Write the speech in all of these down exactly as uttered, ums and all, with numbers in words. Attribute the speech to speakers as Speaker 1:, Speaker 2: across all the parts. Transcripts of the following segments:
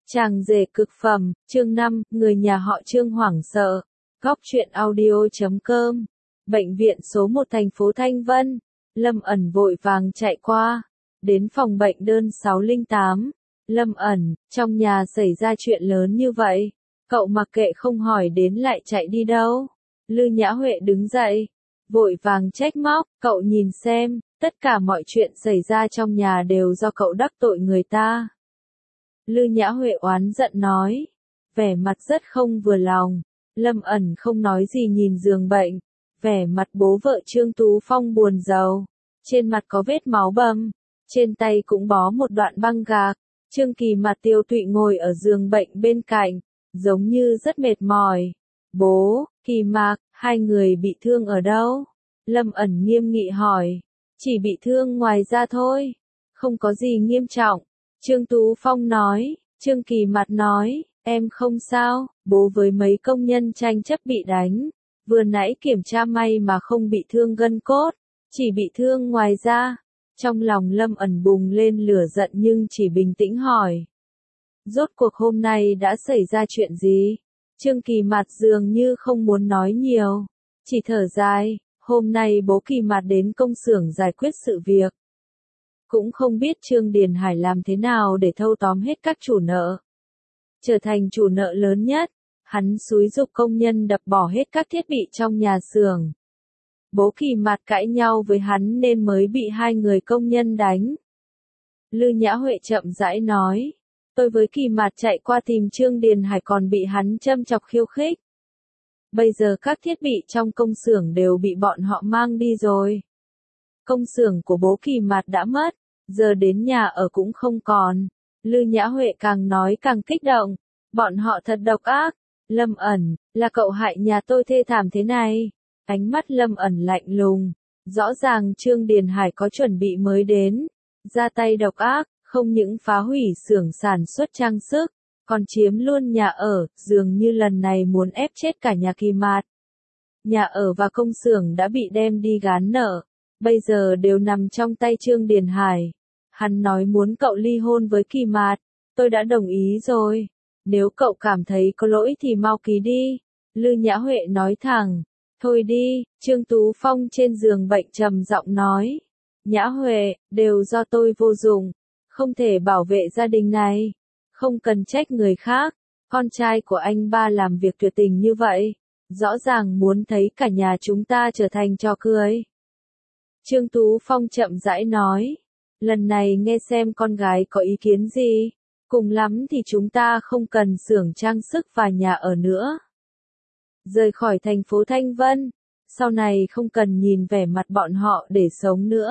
Speaker 1: Chàng rể cực phẩm, chương năm, người nhà họ Trương hoảng sợ. Góc truyện audio chấm com. Bệnh viện số một thành phố Thanh Vân. Lâm ẩn vội vàng chạy qua. Đến phòng bệnh đơn sáu không tám. Lâm ẩn, trong nhà xảy ra chuyện lớn như vậy. Cậu mặc kệ không hỏi đến lại chạy đi đâu. Lư Nhã Huệ đứng dậy. Vội vàng trách móc, cậu nhìn xem, tất cả mọi chuyện xảy ra trong nhà đều do cậu đắc tội người ta. Lư Nhã Huệ oán giận nói, vẻ mặt rất không vừa lòng. Lâm ẩn không nói gì nhìn giường bệnh, vẻ mặt bố vợ Trương Tú Phong buồn rầu, trên mặt có vết máu bầm, trên tay cũng bó một đoạn băng gạc. Trương Kỳ mặt tiêu tụy ngồi ở giường bệnh bên cạnh, giống như rất mệt mỏi. Bố, Kỳ Mạc, hai người bị thương ở đâu? Lâm ẩn nghiêm nghị hỏi, chỉ bị thương ngoài da thôi, không có gì nghiêm trọng. Trương Tú Phong nói, Trương Kỳ mặt nói, em không sao, bố với mấy công nhân tranh chấp bị đánh, vừa nãy kiểm tra may mà không bị thương gân cốt, chỉ bị thương ngoài da. Trong lòng Lâm ẩn bùng lên lửa giận nhưng chỉ bình tĩnh hỏi, rốt cuộc hôm nay đã xảy ra chuyện gì? Trương Kỳ mặt dường như không muốn nói nhiều, chỉ thở dài, hôm nay bố Kỳ mặt đến công xưởng giải quyết sự việc. Cũng không biết Trương Điền Hải làm thế nào để thâu tóm hết các chủ nợ. Trở thành chủ nợ lớn nhất, hắn xúi giục công nhân đập bỏ hết các thiết bị trong nhà xưởng. Bố Kỳ mặt cãi nhau với hắn nên mới bị hai người công nhân đánh. Lư Nhã Huệ chậm rãi nói, tôi với Kỳ mặt chạy qua tìm Trương Điền Hải còn bị hắn châm chọc khiêu khích. Bây giờ các thiết bị trong công xưởng đều bị bọn họ mang đi rồi. Công xưởng của bố Kỳ mặt đã mất, giờ đến nhà ở cũng không còn. Lư Nhã Huệ càng nói càng kích động, bọn họ thật độc ác. Lâm ẩn, là cậu hại nhà tôi thê thảm thế này. Ánh mắt Lâm ẩn lạnh lùng, rõ ràng Trương Điền Hải có chuẩn bị mới đến, ra tay độc ác, không những phá hủy xưởng sản xuất trang sức, còn chiếm luôn nhà ở, dường như lần này muốn ép chết cả nhà Kỳ Mạt. Nhà ở và công xưởng đã bị đem đi gán nợ, bây giờ đều nằm trong tay Trương Điền Hải. Hắn nói muốn cậu ly hôn với Kỳ Mạt, tôi đã đồng ý rồi. Nếu cậu cảm thấy có lỗi thì mau ký đi. Lư Nhã Huệ nói thẳng. Thôi đi, Trương Tú Phong trên giường bệnh trầm giọng nói. Nhã Huệ, đều do tôi vô dụng, không thể bảo vệ gia đình này. Không cần trách người khác, con trai của anh ba làm việc tuyệt tình như vậy, rõ ràng muốn thấy cả nhà chúng ta trở thành trò cười. Trương Tú Phong chậm rãi nói, lần này nghe xem con gái có ý kiến gì, cùng lắm thì chúng ta không cần xưởng trang sức và nhà ở nữa. Rời khỏi thành phố Thanh Vân, sau này không cần nhìn vẻ mặt bọn họ để sống nữa.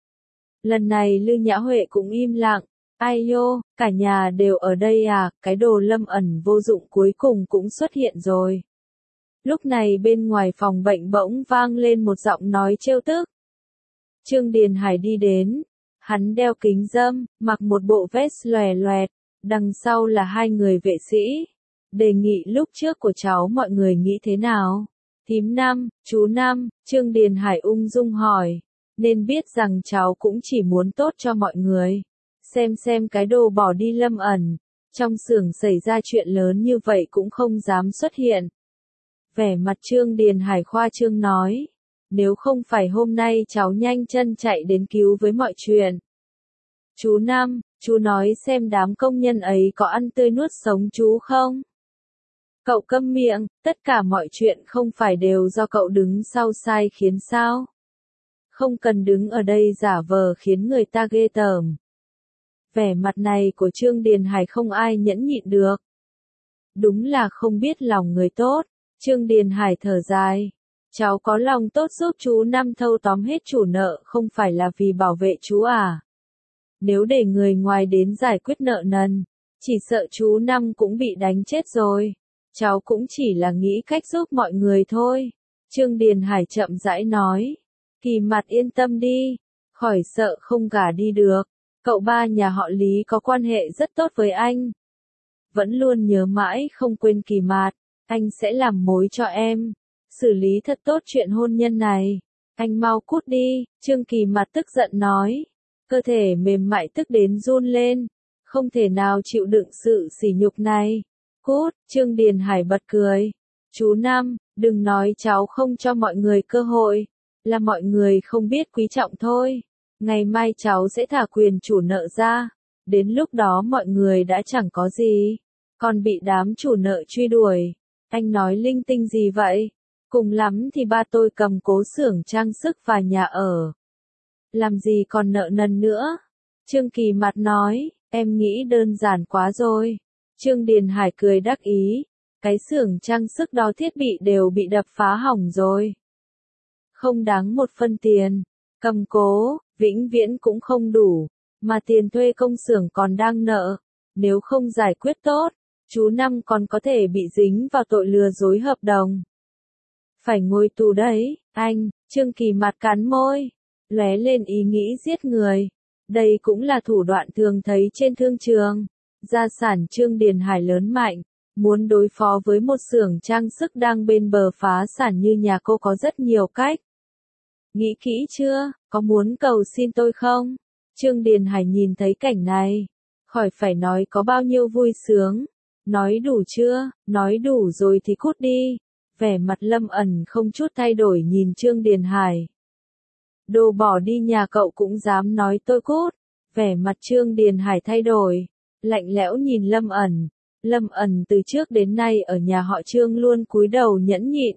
Speaker 1: Lần này Lư Nhã Huệ cũng im lặng, ai nhô, cả nhà đều ở đây à, cái đồ Lâm ẩn vô dụng cuối cùng cũng xuất hiện rồi. Lúc này bên ngoài phòng bệnh bỗng vang lên một giọng nói trêu tức. Trương Điền Hải đi đến, hắn đeo kính râm, mặc một bộ vest lòe loẹt, đằng sau là hai người vệ sĩ. Đề nghị lúc trước của cháu mọi người nghĩ thế nào? Thím Năm, chú Năm, Trương Điền Hải ung dung hỏi, nên biết rằng cháu cũng chỉ muốn tốt cho mọi người. Xem xem cái đồ bỏ đi Lâm ẩn, trong xưởng xảy ra chuyện lớn như vậy cũng không dám xuất hiện. Vẻ mặt Trương Điền Hải khoa trương nói, nếu không phải hôm nay cháu nhanh chân chạy đến cứu với mọi chuyện. Chú Năm, chú nói xem đám công nhân ấy có ăn tươi nuốt sống chú không? Cậu câm miệng, tất cả mọi chuyện không phải đều do cậu đứng sau sai khiến sao? Không cần đứng ở đây giả vờ khiến người ta ghê tởm. Vẻ mặt này của Trương Điền Hải không ai nhẫn nhịn được. Đúng là không biết lòng người tốt. Trương Điền Hải thở dài. Cháu có lòng tốt giúp chú Năm thâu tóm hết chủ nợ không phải là vì bảo vệ chú à? Nếu để người ngoài đến giải quyết nợ nần, chỉ sợ chú Năm cũng bị đánh chết rồi. Cháu cũng chỉ là nghĩ cách giúp mọi người thôi. Trương Điền Hải chậm rãi nói. Kỳ mặt yên tâm đi, khỏi sợ không gả đi được. Cậu ba nhà họ Lý có quan hệ rất tốt với anh. Vẫn luôn nhớ mãi không quên Kỳ Mạt, anh sẽ làm mối cho em. Xử lý thật tốt chuyện hôn nhân này. Anh mau cút đi, Trương Kỳ Mạt tức giận nói. Cơ thể mềm mại tức đến run lên. không thể nào chịu đựng sự sỉ nhục này. Cút, Trương Điền Hải bật cười. Chú Năm, đừng nói cháu không cho mọi người cơ hội, là mọi người không biết quý trọng thôi. Ngày mai cháu sẽ thả quyền chủ nợ ra, đến lúc đó mọi người đã chẳng có gì, còn bị đám chủ nợ truy đuổi. Anh nói linh tinh gì vậy? Cùng lắm thì ba tôi cầm cố xưởng trang sức và nhà ở. Làm gì còn nợ nần nữa? Trương Kỳ Mạt nói, em nghĩ đơn giản quá rồi. Trương Điền Hải cười đắc ý, cái xưởng trang sức đó thiết bị đều bị đập phá hỏng rồi. Không đáng một phân tiền, cầm cố, vĩnh viễn cũng không đủ, mà tiền thuê công xưởng còn đang nợ. Nếu không giải quyết tốt, chú Năm còn có thể bị dính vào tội lừa dối hợp đồng. Phải ngồi tù đấy, anh. Trương Kỳ Mạt cắn môi, lóe lên ý nghĩ giết người. Đây cũng là thủ đoạn thường thấy trên thương trường. Gia sản Trương Điền Hải lớn mạnh, muốn đối phó với một xưởng trang sức đang bên bờ phá sản như nhà cô có rất nhiều cách. Nghĩ kỹ chưa, có muốn cầu xin tôi không? Trương Điền Hải nhìn thấy cảnh này, khỏi phải nói có bao nhiêu vui sướng. Nói đủ chưa, nói đủ rồi thì cút đi. Vẻ mặt Lâm Ẩn không chút thay đổi nhìn Trương Điền Hải. Đồ bỏ đi nhà cậu cũng dám nói tôi cút. Vẻ mặt Trương Điền Hải thay đổi, lạnh lẽo nhìn Lâm Ẩn. Lâm Ẩn từ trước đến nay ở nhà họ Trương luôn cúi đầu nhẫn nhịn.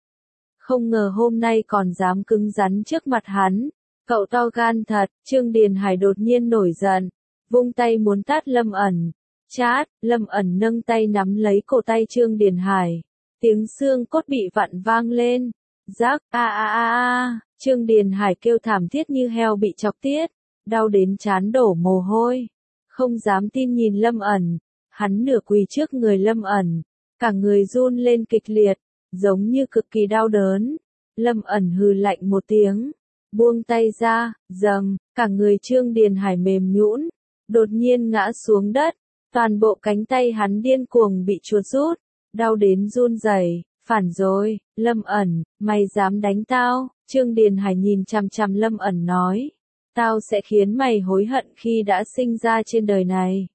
Speaker 1: Không ngờ hôm nay còn dám cứng rắn trước mặt hắn. Cậu to gan thật. Trương Điền Hải đột nhiên nổi giận, vung tay muốn tát Lâm Ẩn. Chát, Lâm Ẩn nâng tay nắm lấy cổ tay Trương Điền Hải. Tiếng xương cốt bị vặn vang lên. Rắc, a a a a, Trương Điền Hải kêu thảm thiết như heo bị chọc tiết, đau đến trán đổ mồ hôi. Không dám tin nhìn Lâm Ẩn, hắn nửa quỳ trước người Lâm Ẩn, cả người run lên kịch liệt, giống như cực kỳ đau đớn. Lâm Ẩn hừ lạnh một tiếng, buông tay ra, dầm, cả người Trương Điền Hải mềm nhũn, đột nhiên ngã xuống đất, toàn bộ cánh tay hắn điên cuồng bị chuột rút, đau đến run rẩy. Phản rồi, Lâm Ẩn, mày dám đánh tao? Trương Điền Hải nhìn chằm chằm Lâm Ẩn nói, tao sẽ khiến mày hối hận khi đã sinh ra trên đời này.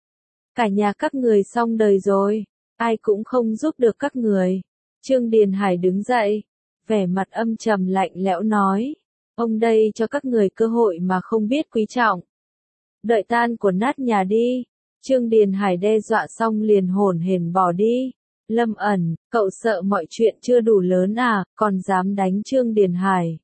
Speaker 1: Cả nhà các người xong đời rồi, ai cũng không giúp được các người. Trương Điền Hải đứng dậy, vẻ mặt âm trầm lạnh lẽo nói, ông đây cho các người cơ hội mà không biết quý trọng. Đợi tan của nát nhà đi. Trương Điền Hải đe dọa xong liền hổn hển bỏ đi. Lâm Ẩn, cậu sợ mọi chuyện chưa đủ lớn à, còn dám đánh Trương Điền Hải.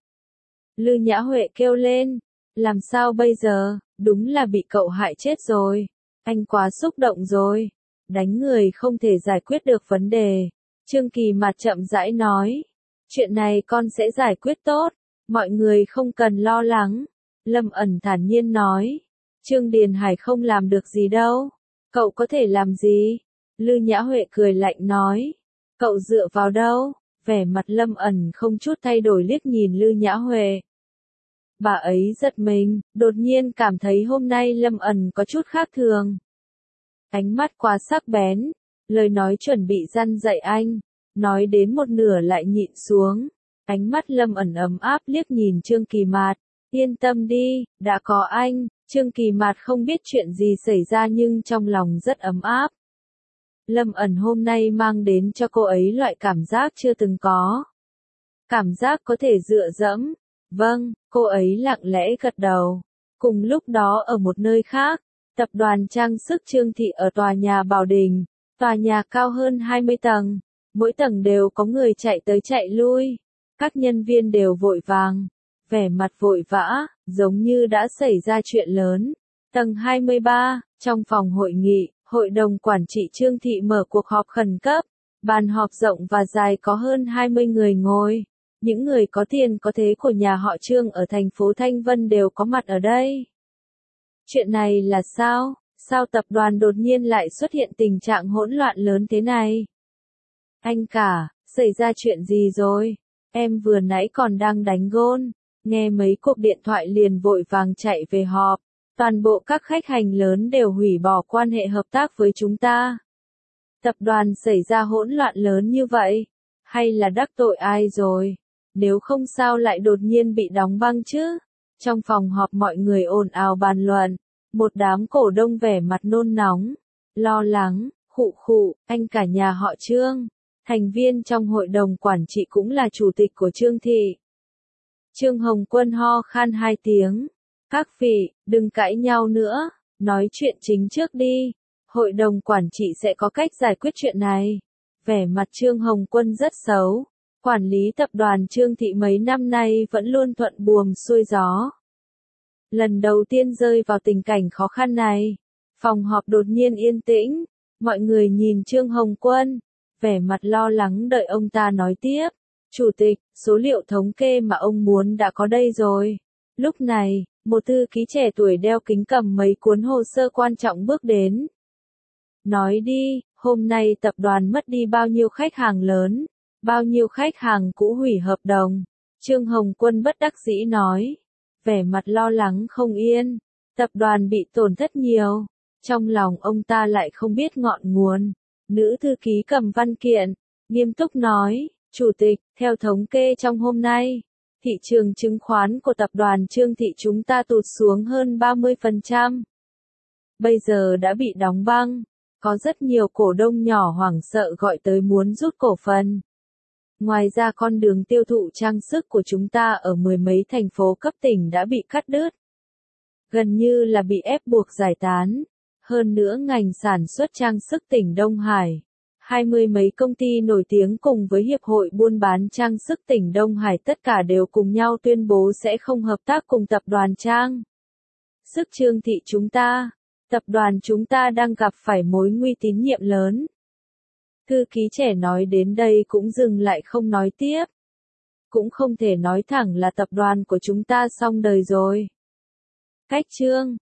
Speaker 1: Lư Nhã Huệ kêu lên, làm sao bây giờ, đúng là bị cậu hại chết rồi. Anh quá xúc động rồi, đánh người không thể giải quyết được vấn đề. Trương Kỳ Mạt chậm rãi nói, chuyện này con sẽ giải quyết tốt, mọi người không cần lo lắng. Lâm Ẩn thản nhiên nói, Trương Điền Hải không làm được gì đâu, cậu có thể làm gì? Lư Nhã Huệ cười lạnh nói, cậu dựa vào đâu? Vẻ mặt Lâm Ẩn không chút thay đổi liếc nhìn Lư Nhã Huệ. Bà ấy giật mình, đột nhiên cảm thấy hôm nay Lâm Ẩn có chút khác thường. Ánh mắt quá sắc bén, lời nói chuẩn bị răn dạy anh, nói đến một nửa lại nhịn xuống. Ánh mắt Lâm Ẩn ấm áp liếc nhìn Trương Kỳ Mạt, yên tâm đi, đã có anh. Trương Kỳ Mạt không biết chuyện gì xảy ra nhưng trong lòng rất ấm áp. Lâm Ẩn hôm nay mang đến cho cô ấy loại cảm giác chưa từng có. Cảm giác có thể dựa dẫm. Vâng, cô ấy lặng lẽ gật đầu. Cùng lúc đó ở một nơi khác, tập đoàn trang sức Trương Thị ở tòa nhà Bảo Đình, tòa nhà cao hơn hai mươi tầng, mỗi tầng đều có người chạy tới chạy lui. Các nhân viên đều vội vàng, vẻ mặt vội vã, giống như đã xảy ra chuyện lớn. Tầng hai mươi ba, trong phòng hội nghị, Hội đồng Quản trị Trương Thị mở cuộc họp khẩn cấp. Bàn họp rộng và dài có hơn hai mươi người ngồi. Những người có tiền có thế của nhà họ Trương ở thành phố Thanh Vân đều có mặt ở đây. Chuyện này là sao? Sao tập đoàn đột nhiên lại xuất hiện tình trạng hỗn loạn lớn thế này? Anh cả, xảy ra chuyện gì rồi? Em vừa nãy còn đang đánh gôn, nghe mấy cuộc điện thoại liền vội vàng chạy về họp. Toàn bộ các khách hàng lớn đều hủy bỏ quan hệ hợp tác với chúng ta. Tập đoàn xảy ra hỗn loạn lớn như vậy, hay là đắc tội ai rồi? Nếu không sao lại đột nhiên bị đóng băng chứ? Trong phòng họp mọi người ồn ào bàn luận. Một đám cổ đông vẻ mặt nôn nóng, lo lắng, khụ khụ, anh cả nhà họ Trương. Thành viên trong hội đồng quản trị cũng là chủ tịch của Trương Thị. Trương Hồng Quân ho khan hai tiếng. Các vị, đừng cãi nhau nữa, nói chuyện chính trước đi. Hội đồng quản trị sẽ có cách giải quyết chuyện này. Vẻ mặt Trương Hồng Quân rất xấu. Quản lý tập đoàn Trương Thị mấy năm nay vẫn luôn thuận buồm xuôi gió. Lần đầu tiên rơi vào tình cảnh khó khăn này, phòng họp đột nhiên yên tĩnh, mọi người nhìn Trương Hồng Quân, vẻ mặt lo lắng đợi ông ta nói tiếp. Chủ tịch, số liệu thống kê mà ông muốn đã có đây rồi. Lúc này, một thư ký trẻ tuổi đeo kính cầm mấy cuốn hồ sơ quan trọng bước đến. Nói đi, hôm nay tập đoàn mất đi bao nhiêu khách hàng lớn, bao nhiêu khách hàng cũ hủy hợp đồng. Trương Hồng Quân bất đắc dĩ nói, vẻ mặt lo lắng không yên, tập đoàn bị tổn thất nhiều. Trong lòng ông ta lại không biết ngọn nguồn. Nữ thư ký cầm văn kiện, nghiêm túc nói, Chủ tịch, theo thống kê trong hôm nay, thị trường chứng khoán của tập đoàn Trương Thị chúng ta tụt xuống hơn ba mươi phần trăm. Bây giờ đã bị đóng băng, có rất nhiều cổ đông nhỏ hoảng sợ gọi tới muốn rút cổ phần. Ngoài ra con đường tiêu thụ trang sức của chúng ta ở mười mấy thành phố cấp tỉnh đã bị cắt đứt. Gần như là bị ép buộc giải tán. Hơn nữa ngành sản xuất trang sức tỉnh Đông Hải, hai mươi mấy công ty nổi tiếng cùng với Hiệp hội buôn bán trang sức tỉnh Đông Hải tất cả đều cùng nhau tuyên bố sẽ không hợp tác cùng tập đoàn Trang Sức Trương Thị chúng ta. Tập đoàn chúng ta đang gặp phải mối nguy tín nhiệm lớn. Thư ký trẻ nói đến đây cũng dừng lại không nói tiếp. Cũng không thể nói thẳng là tập đoàn của chúng ta xong đời rồi. Cách Trương